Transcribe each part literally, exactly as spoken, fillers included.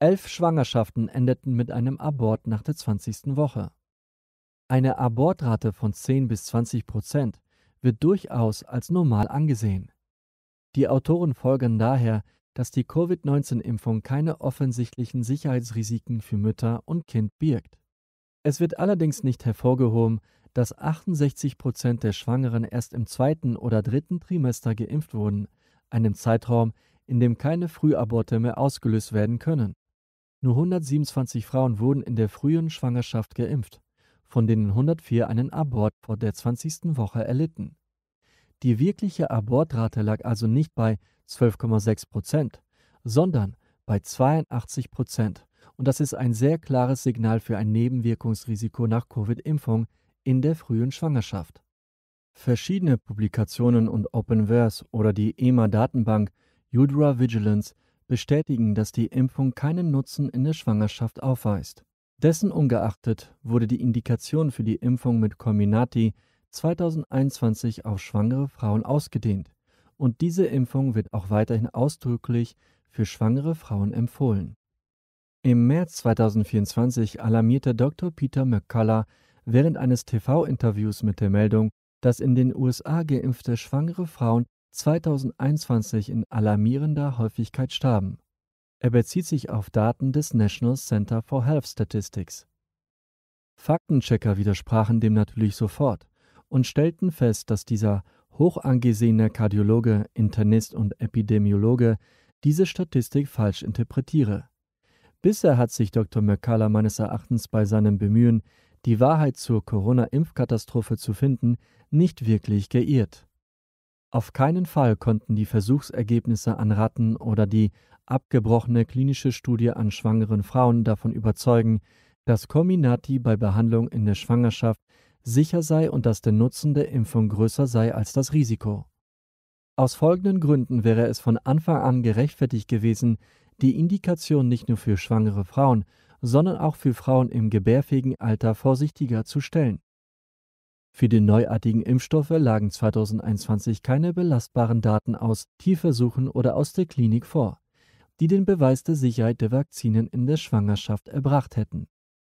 Elf Schwangerschaften endeten mit einem Abort nach der zwanzigsten Woche. Eine Abortrate von zehn bis zwanzig Prozent wird durchaus als normal angesehen. Die Autoren folgern daher, dass die Covid neunzehn Impfung keine offensichtlichen Sicherheitsrisiken für Mütter und Kind birgt. Es wird allerdings nicht hervorgehoben, dass achtundsechzig Prozent der Schwangeren erst im zweiten oder dritten Trimester geimpft wurden, einem Zeitraum, in dem keine Frühaborte mehr ausgelöst werden können. Nur hundertsiebenundzwanzig Frauen wurden in der frühen Schwangerschaft geimpft, von denen hundertvier einen Abort vor der zwanzigsten Woche erlitten. Die wirkliche Abortrate lag also nicht bei zwölf Komma sechs Prozent, sondern bei zweiundachtzig Prozent. Und das ist ein sehr klares Signal für ein Nebenwirkungsrisiko nach Covid-Impfung in der frühen Schwangerschaft. Verschiedene Publikationen und Openverse oder die E M A-Datenbank Udra Vigilance bestätigen, dass die Impfung keinen Nutzen in der Schwangerschaft aufweist. Dessen ungeachtet wurde die Indikation für die Impfung mit Comirnaty zweitausendeinundzwanzig auf schwangere Frauen ausgedehnt und diese Impfung wird auch weiterhin ausdrücklich für schwangere Frauen empfohlen. Im März zweitausendvierundzwanzig alarmierte Doktor Peter McCullough während eines T V-Interviews mit der Meldung, dass in den U S A geimpfte schwangere Frauen zweitausendeinundzwanzig in alarmierender Häufigkeit starben. Er bezieht sich auf Daten des National Center for Health Statistics. Faktenchecker widersprachen dem natürlich sofort und stellten fest, dass dieser hoch angesehene Kardiologe, Internist und Epidemiologe diese Statistik falsch interpretiere. Bisher hat sich Doktor McCullough meines Erachtens bei seinem Bemühen, die Wahrheit zur Corona-Impfkatastrophe zu finden, nicht wirklich geirrt. Auf keinen Fall konnten die Versuchsergebnisse an Ratten oder die abgebrochene klinische Studie an schwangeren Frauen davon überzeugen, dass Comirnaty bei Behandlung in der Schwangerschaft sicher sei und dass der Nutzen der Impfung größer sei als das Risiko. Aus folgenden Gründen wäre es von Anfang an gerechtfertigt gewesen, die Indikation nicht nur für schwangere Frauen, sondern auch für Frauen im gebärfähigen Alter vorsichtiger zu stellen. Für die neuartigen Impfstoffe lagen zweitausendeinundzwanzig keine belastbaren Daten aus Tierversuchen oder aus der Klinik vor, die den Beweis der Sicherheit der Vakzinen in der Schwangerschaft erbracht hätten.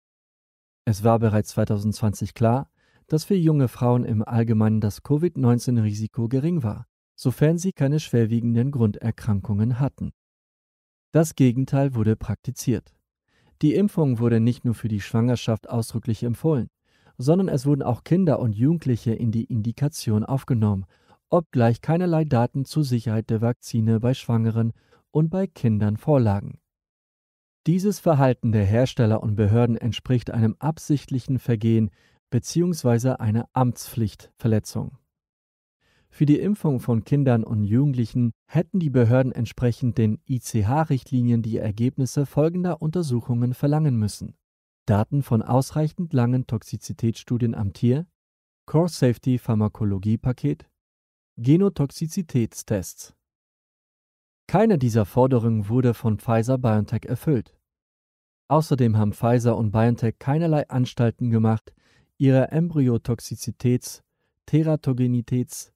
Es war bereits zweitausendzwanzig klar, dass für junge Frauen im Allgemeinen das Covid neunzehn Risiko gering war, sofern sie keine schwerwiegenden Grunderkrankungen hatten. Das Gegenteil wurde praktiziert. Die Impfung wurde nicht nur für die Schwangerschaft ausdrücklich empfohlen, sondern es wurden auch Kinder und Jugendliche in die Indikation aufgenommen, obgleich keinerlei Daten zur Sicherheit der Vakzine bei Schwangeren und bei Kindern vorlagen. Dieses Verhalten der Hersteller und Behörden entspricht einem absichtlichen Vergehen bzw. einer Amtspflichtverletzung. Für die Impfung von Kindern und Jugendlichen hätten die Behörden entsprechend den I C H-Richtlinien die Ergebnisse folgender Untersuchungen verlangen müssen: Daten von ausreichend langen Toxizitätsstudien am Tier, Core-Safety-Pharmakologie-Paket, Genotoxizitätstests. Keine dieser Forderungen wurde von Pfizer-BioNTech erfüllt. Außerdem haben Pfizer und BioNTech keinerlei Anstalten gemacht, ihre Embryotoxizitäts-, Teratogenitäts-